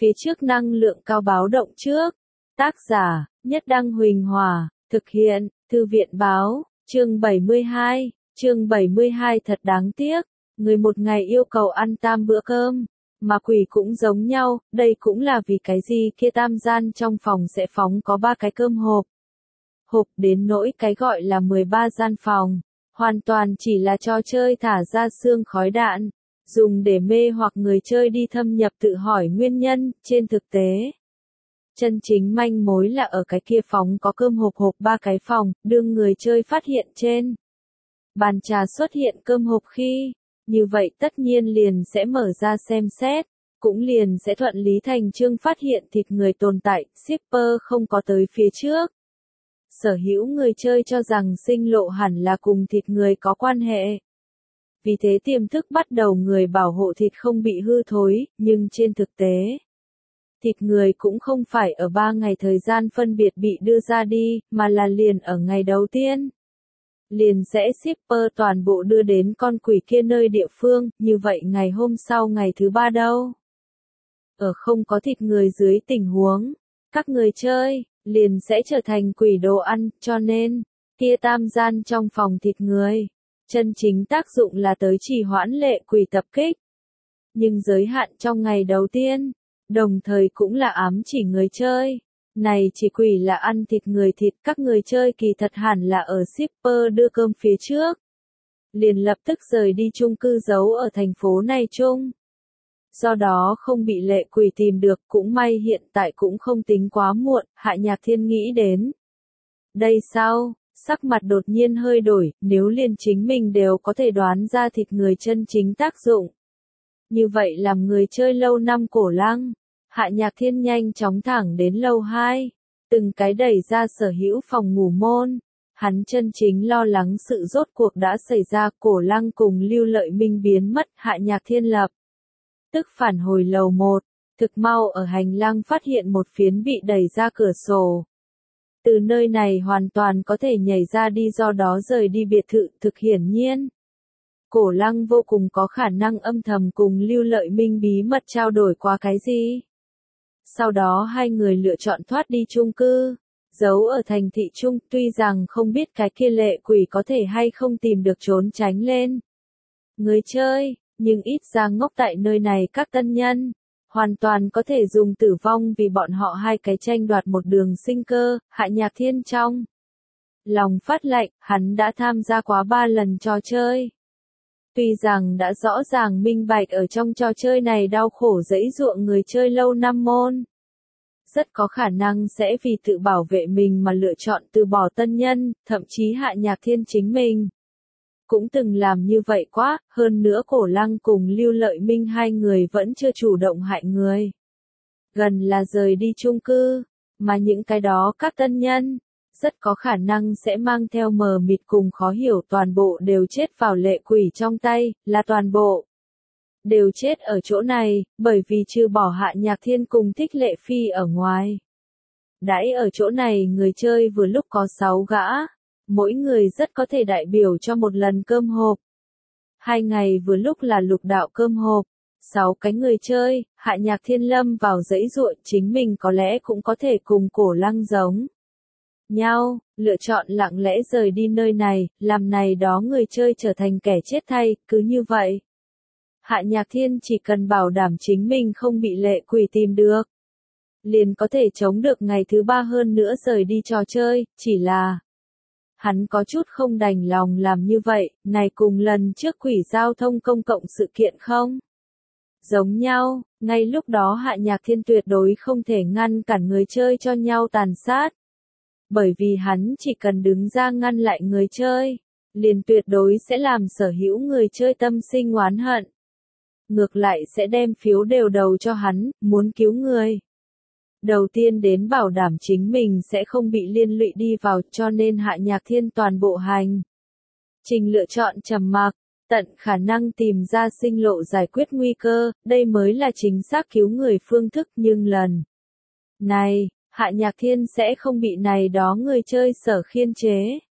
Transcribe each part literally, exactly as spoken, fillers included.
phía trước năng lượng cao báo động trước. Tác giả, Nhất Đăng Huỳnh Hòa, thực hiện, Thư viện Báo, chương bảy mươi hai, chương bảy mươi hai thật đáng tiếc, người một ngày yêu cầu ăn tam bữa cơm, mà quỷ cũng giống nhau, đây cũng là vì cái gì kia tam gian trong phòng sẽ phóng có ba cái cơm hộp. Hộp đến nỗi cái gọi là mười ba gian phòng, hoàn toàn chỉ là trò chơi thả ra xương khói đạn, dùng để mê hoặc người chơi đi thâm nhập tự hỏi nguyên nhân, trên thực tế. Chân chính manh mối là ở cái kia phóng có cơm hộp hộp ba cái phòng, đương người chơi phát hiện trên bàn trà xuất hiện cơm hộp khi, như vậy tất nhiên liền sẽ mở ra xem xét, cũng liền sẽ thuận lý thành chương phát hiện thịt người tồn tại, shipper không có tới phía trước. Sở hữu người chơi cho rằng sinh lộ hẳn là cùng thịt người có quan hệ. Vì thế tiềm thức bắt đầu người bảo hộ thịt không bị hư thối, nhưng trên thực tế, thịt người cũng không phải ở ba ngày thời gian phân biệt bị đưa ra đi, mà là liền ở ngày đầu tiên. Liền sẽ shipper toàn bộ đưa đến con quỷ kia nơi địa phương, như vậy ngày hôm sau ngày thứ ba đâu? Ở không có thịt người dưới tình huống, các người chơi, liền sẽ trở thành quỷ đồ ăn, cho nên, kia tam gian trong phòng thịt người, chân chính tác dụng là tới trì hoãn lệ quỷ tập kích. Nhưng giới hạn trong ngày đầu tiên, đồng thời cũng là ám chỉ người chơi. Này chỉ quỷ là ăn thịt người thịt, các người chơi kỳ thật hẳn là ở shipper đưa cơm phía trước. Liền lập tức rời đi chung cư giấu ở thành phố này chung. Do đó không bị lệ quỷ tìm được, cũng may hiện tại cũng không tính quá muộn, Hạ Nhạc Thiên nghĩ đến. Đây sao, sắc mặt đột nhiên hơi đổi, nếu liền chính mình đều có thể đoán ra thịt người chân chính tác dụng. Như vậy làm người chơi lâu năm cổ lăng. Hạ Nhạc Thiên nhanh chóng thẳng đến lầu hai, từng cái đẩy ra sở hữu phòng ngủ môn. Hắn chân chính lo lắng sự rốt cuộc đã xảy ra, cổ lăng cùng Lưu Lợi Minh biến mất, Hạ Nhạc Thiên lập tức phản hồi lầu một, thực mau ở hành lang phát hiện một phiến bị đẩy ra cửa sổ. Từ nơi này hoàn toàn có thể nhảy ra đi, do đó rời đi biệt thự, thực hiển nhiên. Cổ lăng vô cùng có khả năng âm thầm cùng Lưu Lợi Minh bí mật trao đổi qua cái gì. Sau đó hai người lựa chọn thoát đi chung cư, giấu ở thành thị trung, tuy rằng không biết cái kia lệ quỷ có thể hay không tìm được trốn tránh lên người chơi, nhưng ít ra ngốc tại nơi này các tân nhân, hoàn toàn có thể dùng tử vong vì bọn họ hai cái tranh đoạt một đường sinh cơ. Hạ Nhạc Thiên trong lòng phát lạnh, hắn đã tham gia quá ba lần trò chơi. Tuy rằng đã rõ ràng minh bạch ở trong trò chơi này đau khổ dẫy ruộng người chơi lâu năm môn. Rất có khả năng sẽ vì tự bảo vệ mình mà lựa chọn từ bỏ tân nhân, thậm chí Hạ Nhạc Thiên chính mình cũng từng làm như vậy quá, hơn nữa cổ lăng cùng Lưu Lợi Minh hai người vẫn chưa chủ động hại người. Gần là rời đi chung cư, mà những cái đó các tân nhân, rất có khả năng sẽ mang theo mờ mịt cùng khó hiểu, toàn bộ đều chết vào lệ quỷ trong tay, là toàn bộ đều chết ở chỗ này, bởi vì trừ bỏ Hạ Nhạc Thiên cùng Thích Lệ Phi ở ngoài. Đãi ở chỗ này người chơi vừa lúc có sáu gã, mỗi người rất có thể đại biểu cho một lần cơm hộp. Hai ngày vừa lúc là lục đạo cơm hộp, sáu cái người chơi, Hạ Nhạc Thiên lâm vào dãy ruộng, chính mình có lẽ cũng có thể cùng cổ lăng giống nhau, lựa chọn lặng lẽ rời đi nơi này, làm này đó người chơi trở thành kẻ chết thay, cứ như vậy. Hạ Nhạc Thiên chỉ cần bảo đảm chính mình không bị lệ quỷ tìm được, liền có thể chống được ngày thứ ba, hơn nữa rời đi trò chơi, chỉ là hắn có chút không đành lòng làm như vậy, này cùng lần trước quỷ giao thông công cộng sự kiện không giống nhau, ngay lúc đó Hạ Nhạc Thiên tuyệt đối không thể ngăn cản người chơi cho nhau tàn sát. Bởi vì hắn chỉ cần đứng ra ngăn lại người chơi, liền tuyệt đối sẽ làm sở hữu người chơi tâm sinh oán hận. Ngược lại sẽ đem phiếu đều đầu cho hắn, muốn cứu người. Đầu tiên đến bảo đảm chính mình sẽ không bị liên lụy đi vào, cho nên Hạ Nhạc Thiên toàn bộ hành trình lựa chọn trầm mặc, tận khả năng tìm ra sinh lộ giải quyết nguy cơ, đây mới là chính xác cứu người phương thức, nhưng lần này, Hạ Nhạc Thiên sẽ không bị này đó người chơi sở khiên chế.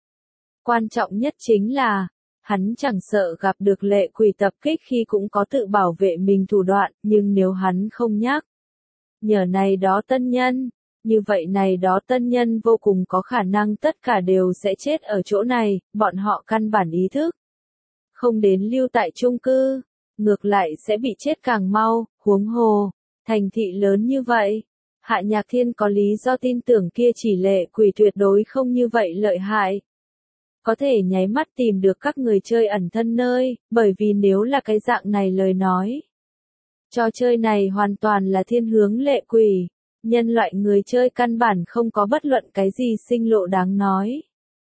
Quan trọng nhất chính là, hắn chẳng sợ gặp được lệ quỷ tập kích khi cũng có tự bảo vệ mình thủ đoạn, nhưng nếu hắn không nhắc nhờ này đó tân nhân, như vậy này đó tân nhân vô cùng có khả năng tất cả đều sẽ chết ở chỗ này, bọn họ căn bản ý thức. Không đến lưu tại chung cư, ngược lại sẽ bị chết càng mau, huống hồ, thành thị lớn như vậy. Hạ Nhạc Thiên có lý do tin tưởng kia chỉ lệ quỷ tuyệt đối không như vậy lợi hại. Có thể nháy mắt tìm được các người chơi ẩn thân nơi, bởi vì nếu là cái dạng này lời nói. Trò chơi này hoàn toàn là thiên hướng lệ quỷ, nhân loại người chơi căn bản không có bất luận cái gì sinh lộ đáng nói.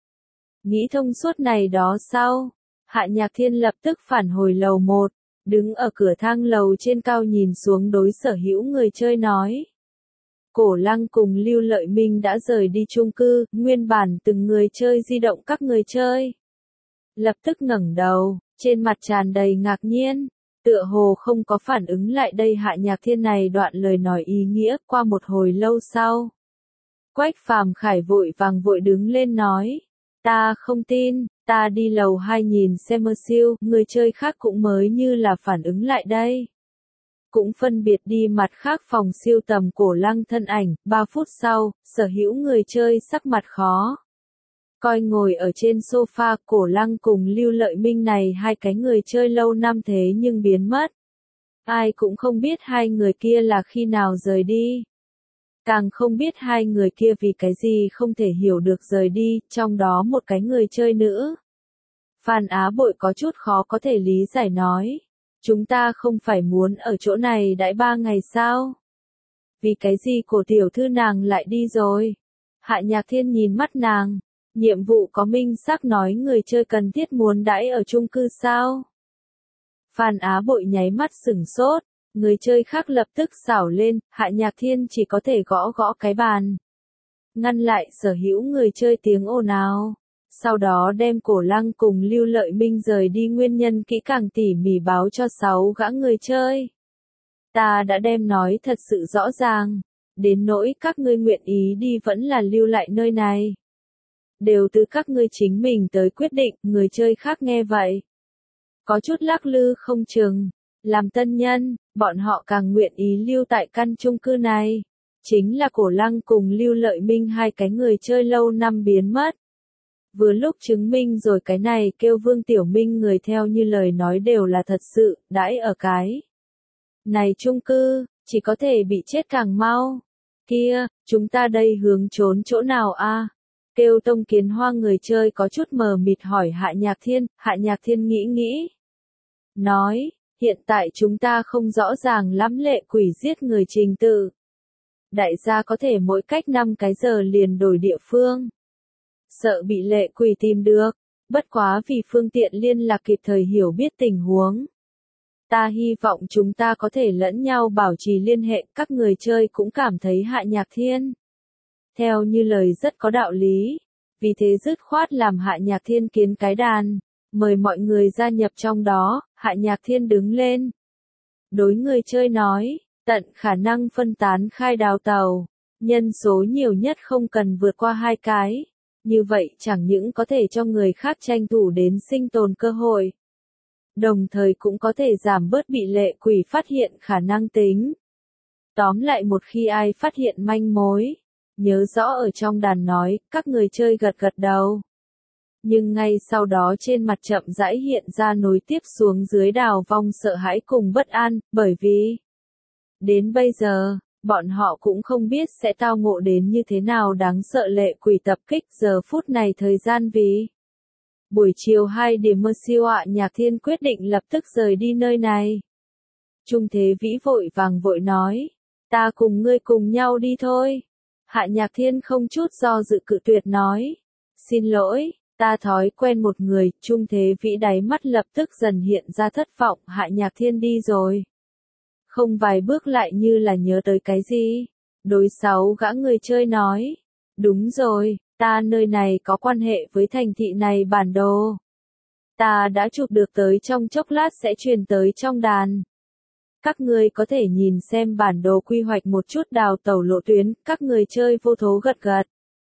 Nghĩ thông suốt này đó sau, Hạ Nhạc Thiên lập tức phản hồi lầu một, đứng ở cửa thang lầu trên cao nhìn xuống đối sở hữu người chơi nói. Cổ Lăng cùng Lưu Lợi Minh đã rời đi chung cư, nguyên bản từng người chơi di động các người chơi. Lập tức ngẩng đầu, trên mặt tràn đầy ngạc nhiên, tựa hồ không có phản ứng lại đây Hạ Nhạc Thiên này đoạn lời nói ý nghĩa qua một hồi lâu sau. Quách Phàm Khải vội vàng vội đứng lên nói, ta không tin, ta đi lầu hai nhìn xem mơ siêu, người chơi khác cũng mới như là phản ứng lại đây. Cũng phân biệt đi mặt khác phòng siêu tầm Cổ Lăng thân ảnh, ba phút sau, sở hữu người chơi sắc mặt khó. Coi ngồi ở trên sofa Cổ Lăng cùng Lưu Lợi Minh này hai cái người chơi lâu năm thế nhưng biến mất. Ai cũng không biết hai người kia là khi nào rời đi. Càng không biết hai người kia vì cái gì không thể hiểu được rời đi, trong đó một cái người chơi nữa. Phan Á Bội có chút khó có thể lý giải nói. Chúng ta không phải muốn ở chỗ này đãi ba ngày sao? Vì cái gì cổ tiểu thư nàng lại đi rồi? Hạ Nhạc Thiên nhìn mắt nàng. Nhiệm vụ có minh xác nói người chơi cần thiết muốn đãi ở chung cư sao? Phan Á Bội nháy mắt sửng sốt. Người chơi khác lập tức xảo lên, Hạ Nhạc Thiên chỉ có thể gõ gõ cái bàn. Ngăn lại sở hữu người chơi tiếng ồn ào. Sau đó đem Cổ Lăng cùng Lưu Lợi Minh rời đi nguyên nhân kỹ càng tỉ mỉ báo cho sáu gã người chơi. Ta đã đem nói thật sự rõ ràng, đến nỗi các ngươi nguyện ý đi vẫn là lưu lại nơi này. Đều từ các ngươi chính mình tới quyết định, người chơi khác nghe vậy. Có chút lắc lư không chừng, làm tân nhân, bọn họ càng nguyện ý lưu tại căn chung cư này. Chính là Cổ Lăng cùng Lưu Lợi Minh hai cái người chơi lâu năm biến mất. Vừa lúc chứng minh rồi cái này kêu Vương Tiểu Minh người theo như lời nói đều là thật sự, đãi ở cái này chung cư, chỉ có thể bị chết càng mau. Kia, chúng ta đây hướng trốn chỗ nào a? Kêu Tông Kiến Hoa người chơi có chút mờ mịt hỏi Hạ Nhạc Thiên, Hạ Nhạc Thiên nghĩ nghĩ. Nói, hiện tại chúng ta không rõ ràng lắm lệ quỷ giết người trình tự. Đại gia có thể mỗi cách năm cái giờ liền đổi địa phương. Sợ bị lệ quỷ tìm được, bất quá vì phương tiện liên lạc kịp thời hiểu biết tình huống. Ta hy vọng chúng ta có thể lẫn nhau bảo trì liên hệ, các người chơi cũng cảm thấy Hạ Nhạc Thiên. Theo như lời rất có đạo lý, vì thế dứt khoát làm Hạ Nhạc Thiên kiến cái đàn, mời mọi người gia nhập trong đó, Hạ Nhạc Thiên đứng lên. Đối người chơi nói, tận khả năng phân tán khai đào tàu, nhân số nhiều nhất không cần vượt qua hai cái. Như vậy chẳng những có thể cho người khác tranh thủ đến sinh tồn cơ hội. Đồng thời cũng có thể giảm bớt bị lệ quỷ phát hiện khả năng tính. Tóm lại một khi ai phát hiện manh mối, nhớ rõ ở trong đàn nói, các người chơi gật gật đầu. Nhưng ngay sau đó trên mặt chậm rãi hiện ra nối tiếp xuống dưới đào vong sợ hãi cùng bất an, bởi vì đến bây giờ, bọn họ cũng không biết sẽ tao ngộ đến như thế nào đáng sợ lệ quỷ tập kích giờ phút này thời gian vì. Buổi chiều hai điểm mơ siêu Hạ Nhạc Thiên quyết định lập tức rời đi nơi này. Trung Thế Vĩ vội vàng vội nói, ta cùng ngươi cùng nhau đi thôi. Hạ Nhạc Thiên không chút do dự cự tuyệt nói, xin lỗi, ta thói quen một người. Trung Thế Vĩ đáy mắt lập tức dần hiện ra thất vọng, Hạ Nhạc Thiên đi rồi. Không vài bước lại như là nhớ tới cái gì. Đối sáu gã người chơi nói. Đúng rồi, ta nơi này có quan hệ với thành thị này bản đồ. Ta đã chụp được tới trong chốc lát sẽ truyền tới trong đàn. Các người có thể nhìn xem bản đồ quy hoạch một chút đào tẩu lộ tuyến, các người chơi vô thố gật gật.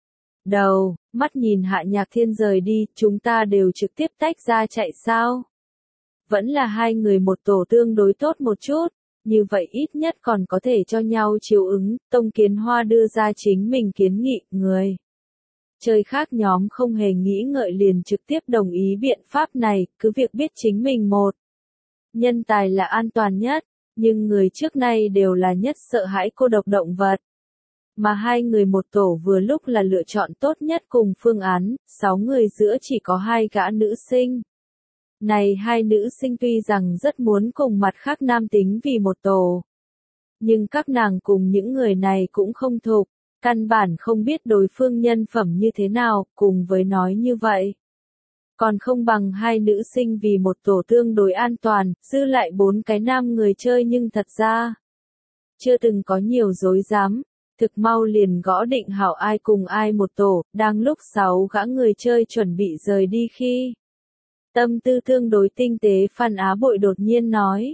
Đầu, mắt nhìn Hạ Nhạc Thiên rời đi, chúng ta đều trực tiếp tách ra chạy sao? Vẫn là hai người một tổ tương đối tốt một chút. như vậy ít nhất còn có thể cho nhau chiếu ứng. Tông Kiến Hoa đưa ra chính mình kiến nghị, người chơi khác nhóm không hề nghĩ ngợi liền trực tiếp đồng ý biện pháp này, cứ việc biết chính mình một nhân tài là an toàn nhất, nhưng người trước nay đều là nhất sợ hãi cô độc động vật. Mà hai người một tổ vừa lúc là lựa chọn tốt nhất cùng phương án, sáu người giữa chỉ có hai gã nữ sinh. Này hai nữ sinh tuy rằng rất muốn cùng mặt khác nam tính vì một tổ, nhưng các nàng cùng những người này cũng không thuộc, căn bản không biết đối phương nhân phẩm như thế nào, cùng với nói như vậy. Còn không bằng hai nữ sinh vì một tổ tương đối an toàn, dư lại bốn cái nam người chơi nhưng thật ra chưa từng có nhiều dối dám, thực mau liền gõ định hảo ai cùng ai một tổ, đang lúc sáu gã người chơi chuẩn bị rời đi khi tâm tư tương đối tinh tế Phan Á Bội đột nhiên nói.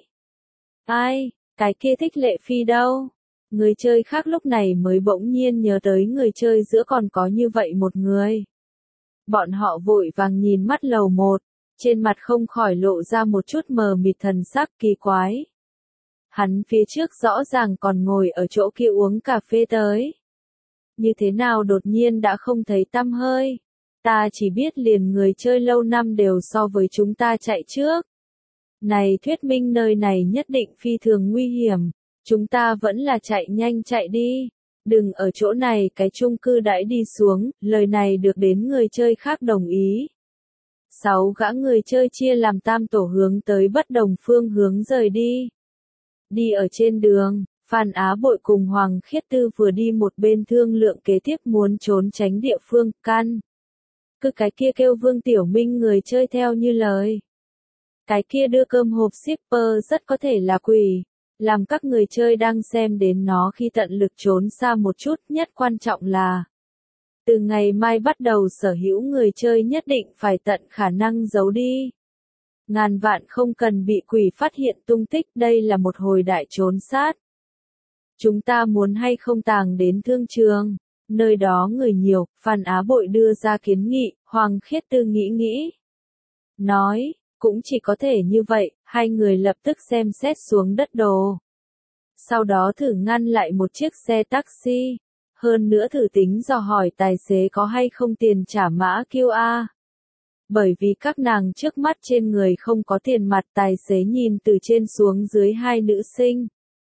Ai, cái kia Thích Lệ Phi đâu? Người chơi khác lúc này mới bỗng nhiên nhớ tới người chơi giữa còn có như vậy một người. Bọn họ vội vàng nhìn mắt lầu một, trên mặt không khỏi lộ ra một chút mờ mịt thần sắc kỳ quái. Hắn phía trước rõ ràng còn ngồi ở chỗ kia uống cà phê tới. Như thế nào đột nhiên đã không thấy tăm hơi? Ta chỉ biết liền người chơi lâu năm đều so với chúng ta chạy trước. Này thuyết minh nơi này nhất định phi thường nguy hiểm, chúng ta vẫn là chạy nhanh chạy đi. Đừng ở chỗ này cái chung cư đãi đi xuống, lời này được đến người chơi khác đồng ý. Sáu gã người chơi chia làm tam tổ hướng tới bất đồng phương hướng rời đi. Đi ở trên đường, Phan Á Bội cùng Hoàng Khiết Tư vừa đi một bên thương lượng kế tiếp muốn trốn tránh địa phương, căn. Cứ cái kia kêu Vương Tiểu Minh người chơi theo như lời. Cái kia đưa cơm hộp shipper rất có thể là quỷ, làm các người chơi đang xem đến nó khi tận lực trốn xa một chút, nhất quan trọng là từ ngày mai bắt đầu sở hữu người chơi nhất định phải tận khả năng giấu đi. Ngàn vạn không cần bị quỷ phát hiện tung tích, đây là một hồi đại trốn sát. Chúng ta muốn hay không tàng đến thương trường, nơi đó người nhiều, Phan Á Bội đưa ra kiến nghị, Hoàng Khiết Tư nghĩ nghĩ. Nói, cũng chỉ có thể như vậy, hai người lập tức xem xét xuống đất đồ. Sau đó thử ngăn lại một chiếc xe taxi, hơn nữa thử tính dò hỏi tài xế có hay không tiền trả mã quy rờ. Bởi vì các nàng trước mắt trên người không có tiền mặt, tài xế nhìn từ trên xuống dưới hai nữ sinh.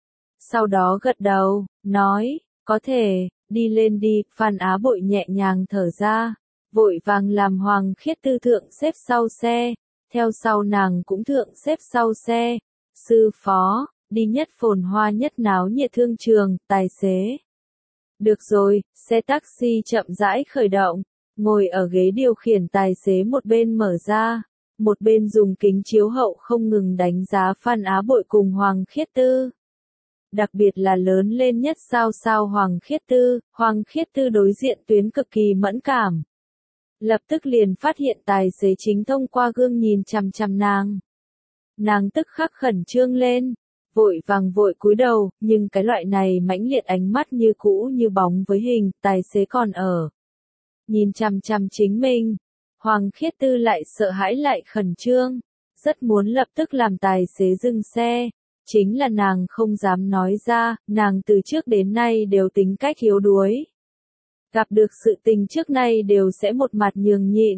Sau đó gật đầu, nói, có thể, đi lên đi, Phan Á Bội nhẹ nhàng thở ra, vội vàng làm Hoàng Khiết Tư thượng xếp sau xe, theo sau nàng cũng thượng xếp sau xe. Sư phó, đi nhất phồn hoa nhất náo nhiệt thương trường, tài xế. Được rồi, xe taxi chậm rãi khởi động. Ngồi ở ghế điều khiển tài xế một bên mở ra, một bên dùng kính chiếu hậu không ngừng đánh giá Phan Á Bội cùng Hoàng Khiết Tư. Đặc biệt là lớn lên nhất sao sao Hoàng Khiết Tư, Hoàng Khiết Tư đối diện tuyến cực kỳ mẫn cảm. Lập tức liền phát hiện tài xế chính thông qua gương nhìn chằm chằm nàng. Nàng tức khắc khẩn trương lên, vội vàng vội cúi đầu, nhưng cái loại này mãnh liệt ánh mắt như cũ như bóng với hình, tài xế còn ở. Nhìn chằm chằm chính mình, Hoàng Khiết Tư lại sợ hãi lại khẩn trương, rất muốn lập tức làm tài xế dừng xe, chính là nàng không dám nói ra, nàng từ trước đến nay đều tính cách yếu đuối. Gặp được sự tình trước nay đều sẽ một mặt nhường nhịn.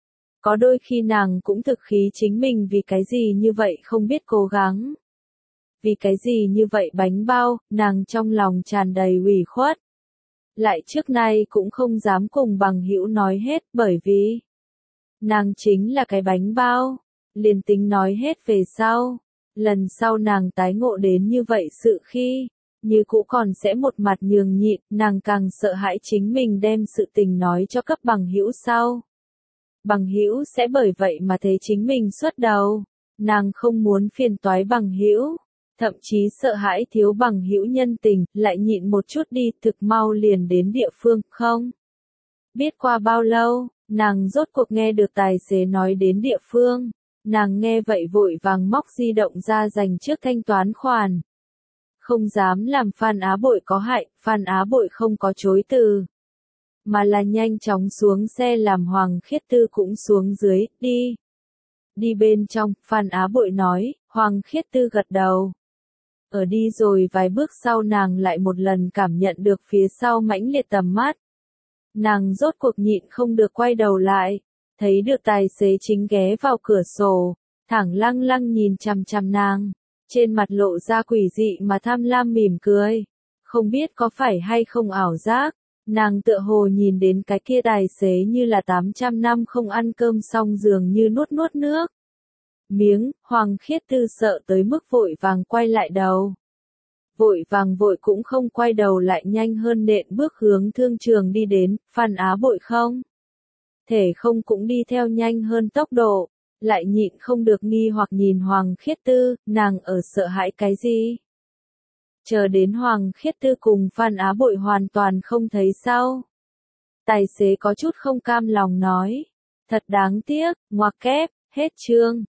Có đôi khi nàng cũng thực khí chính mình vì cái gì như vậy không biết cố gắng. Vì cái gì như vậy bánh bao, nàng trong lòng tràn đầy ủy khuất. Lại trước nay cũng không dám cùng bằng hữu nói hết, bởi vì nàng chính là cái bánh bao, liền tính nói hết về sau, lần sau nàng tái ngộ đến như vậy sự khi, như cũ còn sẽ một mặt nhường nhịn, nàng càng sợ hãi chính mình đem sự tình nói cho cấp bằng hữu sau. Bằng hữu sẽ bởi vậy mà thấy chính mình xuất đầu, nàng không muốn phiền toái bằng hữu. Thậm chí sợ hãi thiếu bằng hữu nhân tình, lại nhịn một chút đi, thực mau liền đến địa phương, không? Biết qua bao lâu, nàng rốt cuộc nghe được tài xế nói đến địa phương, nàng nghe vậy vội vàng móc di động ra dành trước thanh toán khoản. Không dám làm Phan Á Bội có hại, Phan Á Bội không có chối từ, mà là nhanh chóng xuống xe làm Hoàng Khiết Tư cũng xuống dưới, đi. Đi bên trong, Phan Á Bội nói, Hoàng Khiết Tư gật đầu. Ở đi rồi vài bước sau nàng lại một lần cảm nhận được phía sau mãnh liệt tầm mắt. Nàng rốt cuộc nhịn không được quay đầu lại, thấy được tài xế chính ghé vào cửa sổ, thẳng lăng lăng nhìn chằm chằm nàng, trên mặt lộ ra quỷ dị mà tham lam mỉm cười. Không biết có phải hay không ảo giác, nàng tựa hồ nhìn đến cái kia tài xế như là tám trăm năm không ăn cơm xong dường như nuốt nuốt nước miếng. Hoàng Khiết Tư sợ tới mức vội vàng quay lại đầu. Vội vàng vội cũng không quay đầu lại, nhanh hơn nện bước hướng thương trường đi đến. Phan Á Bội không thể không cũng đi theo nhanh hơn tốc độ, lại nhịn không được nghi hoặc nhìn Hoàng Khiết Tư, nàng ở sợ hãi cái gì? Chờ đến Hoàng Khiết Tư cùng Phan Á Bội hoàn toàn không thấy sau. Tài xế có chút không cam lòng nói, thật đáng tiếc, ngoặc kép, hết chương.